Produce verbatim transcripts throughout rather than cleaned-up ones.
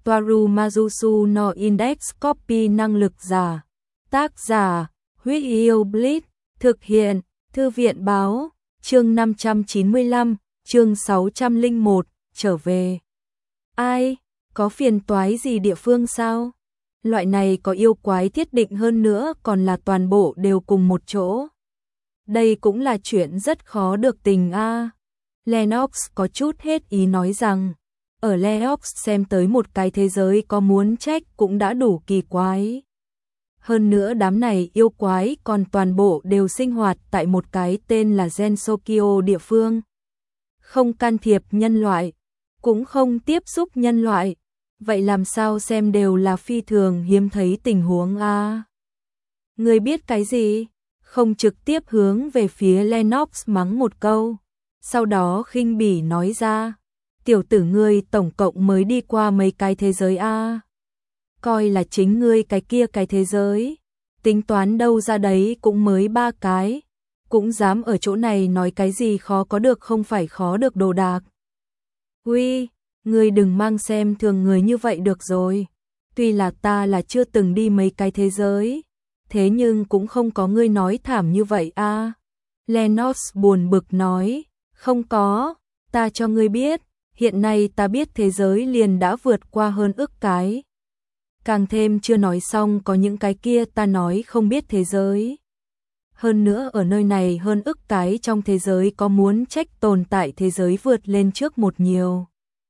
Toaru Majusu no Index Copy năng lực giả. Tác giả, Huyết Yêu Blitz, thực hiện, Thư viện báo, chương năm trăm chín mươi lăm, chương sáu trăm lẻ một, trở về. Ai, có phiền toái gì địa phương sao? Loại này có yêu quái thiết định hơn nữa còn là toàn bộ đều cùng một chỗ. Đây cũng là chuyện rất khó được tình a. À. Lennox có chút hết ý nói rằng, ở Lennox xem tới một cái thế giới có muốn trách cũng đã đủ kỳ quái. Hơn nữa đám này yêu quái còn toàn bộ đều sinh hoạt tại một cái tên là Gensokyo địa phương. Không can thiệp nhân loại, cũng không tiếp xúc nhân loại. Vậy làm sao xem đều là phi thường hiếm thấy tình huống a. À. Người biết cái gì? Không trực tiếp hướng về phía Lennox mắng một câu. Sau đó khinh bỉ nói ra, tiểu tử ngươi tổng cộng mới đi qua mấy cái thế giới a. À. Coi là chính ngươi cái kia cái thế giới. Tính toán đâu ra đấy cũng mới ba cái. Cũng dám ở chỗ này nói cái gì khó có được không phải khó được đồ đạc. Uy, ngươi đừng mang xem thường người như vậy được rồi. Tuy là ta là chưa từng đi mấy cái thế giới. Thế nhưng cũng không có ngươi nói thảm như vậy a. À. Lennox buồn bực nói, không có, ta cho ngươi biết, hiện nay ta biết thế giới liền đã vượt qua hơn ức cái. Càng thêm chưa nói xong có những cái kia ta nói không biết thế giới. Hơn nữa ở nơi này hơn ức cái trong thế giới có muốn trách tồn tại thế giới vượt lên trước một nhiều.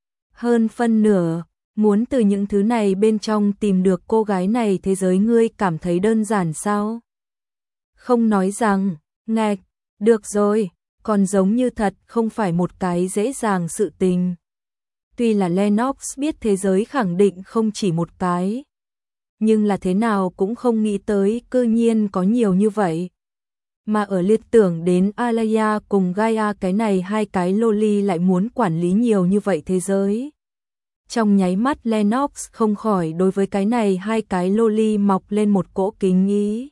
Hơn phân nửa, muốn từ những thứ này bên trong tìm được cô gái này thế giới ngươi cảm thấy đơn giản sao? Không nói rằng, ngạch, được rồi, còn giống như thật không phải một cái dễ dàng sự tình. Tuy là Lennox biết thế giới khẳng định không chỉ một cái, nhưng là thế nào cũng không nghĩ tới cư nhiên có nhiều như vậy. Mà ở liên tưởng đến Alaya cùng Gaia cái này hai cái loli lại muốn quản lý nhiều như vậy thế giới. Trong nháy mắt Lennox không khỏi đối với cái này hai cái loli mọc lên một cỗ kính ý.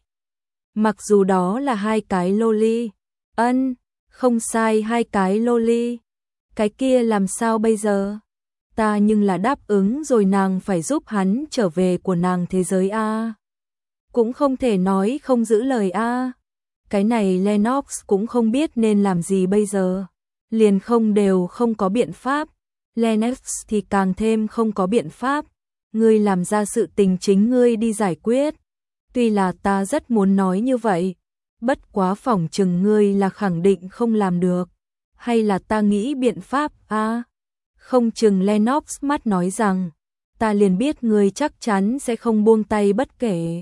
Mặc dù đó là hai cái loli, ân, không sai hai cái loli. Cái kia làm sao bây giờ? Ta nhưng là đáp ứng rồi nàng phải giúp hắn trở về của nàng thế giới a. Cũng không thể nói không giữ lời a. Cái này Lennox cũng không biết nên làm gì bây giờ. Liền không đều không có biện pháp. Lennox thì càng thêm không có biện pháp. Ngươi làm ra sự tình chính ngươi đi giải quyết. Tuy là ta rất muốn nói như vậy. Bất quá phỏng chừng ngươi là khẳng định không làm được. Hay là ta nghĩ biện pháp a? À, không chừng Lennox mắt nói rằng. Ta liền biết ngươi chắc chắn sẽ không buông tay bất kể.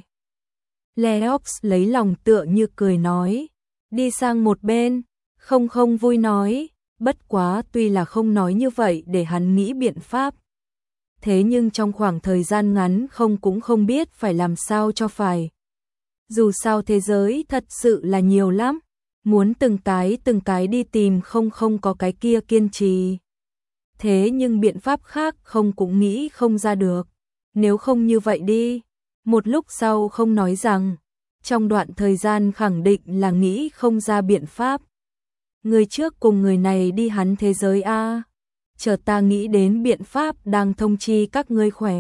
Lennox lấy lòng tựa như cười nói. Đi sang một bên. Không không vui nói. Bất quá tuy là không nói như vậy để hắn nghĩ biện pháp. Thế nhưng trong khoảng thời gian ngắn không cũng không biết phải làm sao cho phải. Dù sao thế giới thật sự là nhiều lắm. Muốn từng cái từng cái đi tìm không không có cái kia kiên trì. Thế nhưng biện pháp khác không cũng nghĩ không ra được. Nếu không như vậy đi. Một lúc sau không nói rằng. Trong đoạn thời gian khẳng định là nghĩ không ra biện pháp. Người trước cùng người này đi hắn thế giới a. Chờ ta nghĩ đến biện pháp đang thông chi các ngươi khỏe.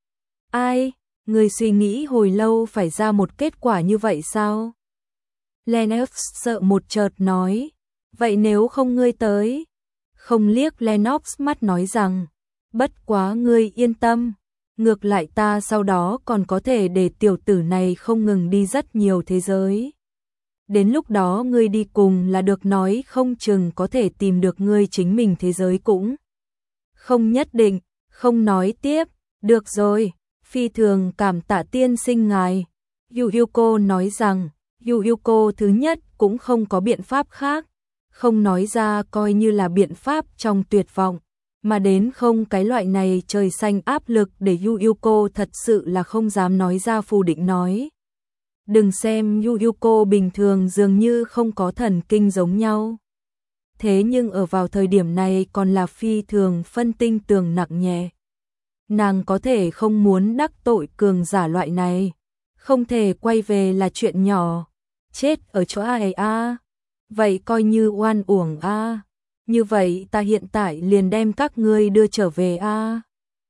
Ai, người suy nghĩ hồi lâu phải ra một kết quả như vậy sao? Lennox sợ một chợt nói, vậy nếu không ngươi tới? Không liếc Lennox mắt nói rằng, bất quá ngươi yên tâm, ngược lại ta sau đó còn có thể để tiểu tử này không ngừng đi rất nhiều thế giới. Đến lúc đó ngươi đi cùng là được nói không chừng có thể tìm được ngươi chính mình thế giới cũng. Không nhất định, không nói tiếp, được rồi, phi thường cảm tạ tiên sinh ngài. Yu Yuko nói rằng, Yu Yuko thứ nhất cũng không có biện pháp khác, không nói ra coi như là biện pháp trong tuyệt vọng, mà đến không cái loại này trời xanh áp lực để Yu Yuko thật sự là không dám nói ra phủ định nói. Đừng xem Yu Yuko bình thường dường như không có thần kinh giống nhau. Thế nhưng ở vào thời điểm này còn là phi thường phân tinh tường nặng nhẹ. Nàng có thể không muốn đắc tội cường giả loại này. Không thể quay về là chuyện nhỏ. Chết ở chỗ ai a? Vậy coi như oan uổng a. Như vậy ta hiện tại liền đem các ngươi đưa trở về a.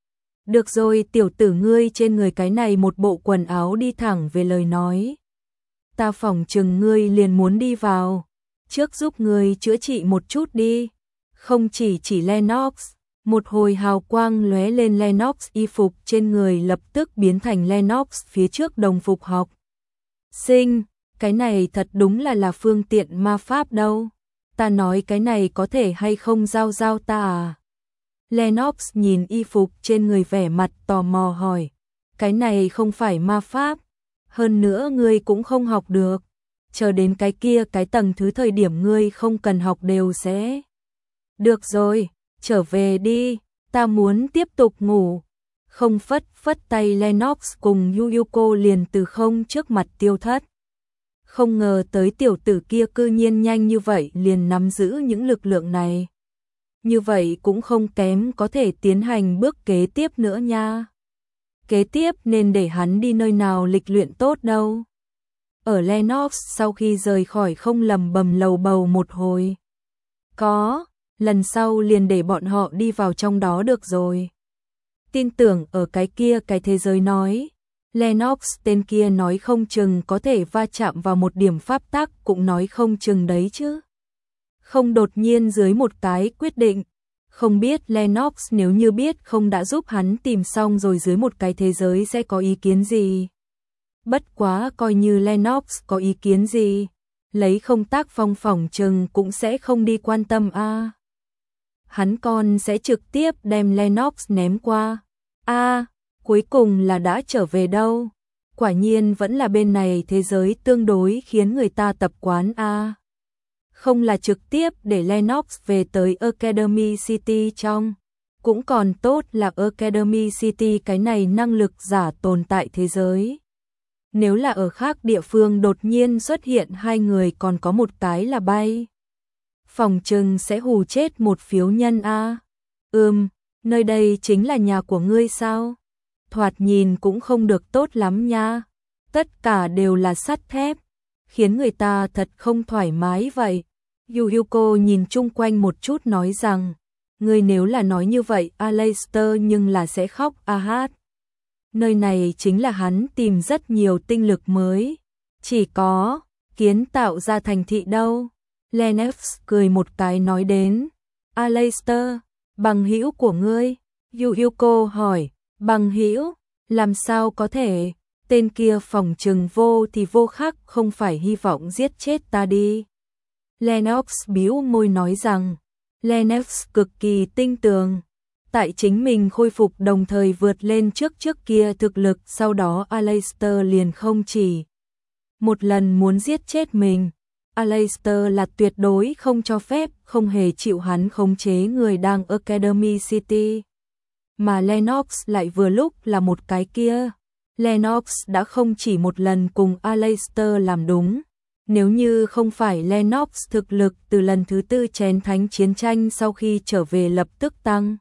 Được rồi tiểu tử ngươi trên người cái này một bộ quần áo đi thẳng về lời nói. Ta phỏng chừng ngươi liền muốn đi vào. Trước giúp ngươi chữa trị một chút đi. Không chỉ chỉ Lennox. Một hồi hào quang lóe lên Lennox y phục trên người lập tức biến thành Lennox phía trước đồng phục học. Sinh, cái này thật đúng là là phương tiện ma pháp đâu. Ta nói cái này có thể hay không giao giao ta à? Lennox nhìn y phục trên người vẻ mặt tò mò hỏi. Cái này không phải ma pháp. Hơn nữa ngươi cũng không học được. Chờ đến cái kia cái tầng thứ thời điểm ngươi không cần học đều sẽ. Được rồi, trở về đi, ta muốn tiếp tục ngủ. Không phất phất tay Lennox cùng Yuyuko liền từ không trước mặt tiêu thất. Không ngờ tới tiểu tử kia cư nhiên nhanh như vậy liền nắm giữ những lực lượng này. Như vậy cũng không kém có thể tiến hành bước kế tiếp nữa nha. Kế tiếp nên để hắn đi nơi nào lịch luyện tốt đâu. Ở Lennox sau khi rời khỏi không lầm bầm lầu bầu một hồi. Có, lần sau liền để bọn họ đi vào trong đó được rồi. Tin tưởng ở cái kia cái thế giới nói. Lennox tên kia nói không chừng có thể va chạm vào một điểm pháp tắc cũng nói không chừng đấy chứ. Không đột nhiên dưới một cái quyết định. Không biết Lennox nếu như biết không đã giúp hắn tìm xong rồi dưới một cái thế giới sẽ có ý kiến gì. Bất quá coi như Lennox có ý kiến gì. Lấy không tác phong phỏng chừng cũng sẽ không đi quan tâm a. À. Hắn còn sẽ trực tiếp đem Lennox ném qua. A, à, cuối cùng là đã trở về đâu. Quả nhiên vẫn là bên này thế giới tương đối khiến người ta tập quán a. À. Không là trực tiếp để Lennox về tới Academy City trong. Cũng còn tốt là Academy City cái này năng lực giả tồn tại thế giới. Nếu là ở khác địa phương đột nhiên xuất hiện hai người còn có một cái là bay. Phòng trừng sẽ hù chết một phiếu nhân a. À. Ừm, nơi đây chính là nhà của ngươi sao? Thoạt nhìn cũng không được tốt lắm nha. Tất cả đều là sắt thép, khiến người ta thật không thoải mái vậy. Yuyuko nhìn chung quanh một chút nói rằng, ngươi nếu là nói như vậy Aleister nhưng là sẽ khóc a hát. Nơi này chính là hắn tìm rất nhiều tinh lực mới. Chỉ có kiến tạo ra thành thị đâu. Lennox cười một cái nói đến. Aleister, bằng hữu của ngươi. Yuyuko hỏi, bằng hữu, làm sao có thể, tên kia phỏng chừng vô thì vô khác không phải hy vọng giết chết ta đi. Lennox bĩu môi nói rằng, Lennox cực kỳ tinh tường. Tại chính mình khôi phục đồng thời vượt lên trước trước kia thực lực sau đó Aleister liền không chỉ một lần muốn giết chết mình. Aleister là tuyệt đối không cho phép, không hề chịu hắn khống chế người đang Academy City. Mà Lennox lại vừa lúc là một cái kia. Lennox đã không chỉ một lần cùng Aleister làm đúng. Nếu như không phải Lennox thực lực từ lần thứ tư chén thánh chiến tranh sau khi trở về lập tức tăng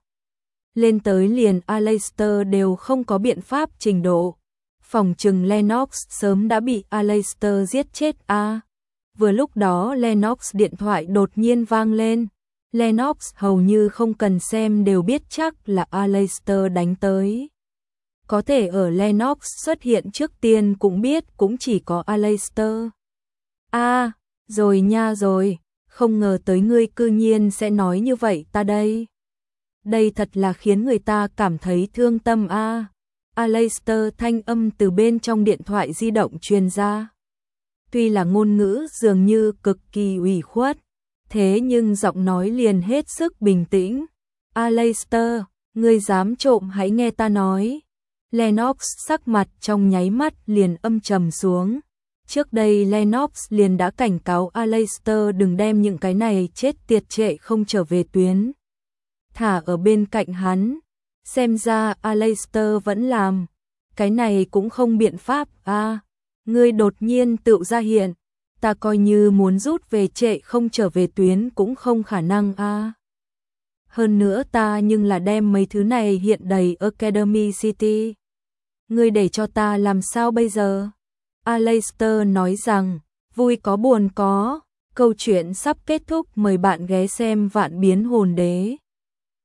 lên tới liền Aleister đều không có biện pháp trình độ. Phòng trừng Lennox sớm đã bị Aleister giết chết a. À. Vừa lúc đó Lennox điện thoại đột nhiên vang lên. Lennox hầu như không cần xem đều biết chắc là Aleister đánh tới. Có thể ở Lennox xuất hiện trước tiên cũng biết cũng chỉ có Aleister. A, à, rồi nha rồi, không ngờ tới ngươi cư nhiên sẽ nói như vậy ta đây. Đây thật là khiến người ta cảm thấy thương tâm a. À. Aleister thanh âm từ bên trong điện thoại di động truyền ra. Tuy là ngôn ngữ dường như cực kỳ ủy khuất, thế nhưng giọng nói liền hết sức bình tĩnh. Aleister, ngươi dám trộm hãy nghe ta nói. Lennox sắc mặt trong nháy mắt liền âm trầm xuống. Trước đây Lennox liền đã cảnh cáo Aleister đừng đem những cái này chết tiệt trệ không trở về tuyến. Thả ở bên cạnh hắn. Xem ra Aleister vẫn làm. Cái này cũng không biện pháp a. À, ngươi đột nhiên tự ra hiện. Ta coi như muốn rút về trệ không trở về tuyến cũng không khả năng a. À. Hơn nữa ta nhưng là đem mấy thứ này hiện đầy Academy City. Ngươi để cho ta làm sao bây giờ? Aleister nói rằng, vui có buồn có, câu chuyện sắp kết thúc mời bạn ghé xem Vạn Biến Hồn Đế.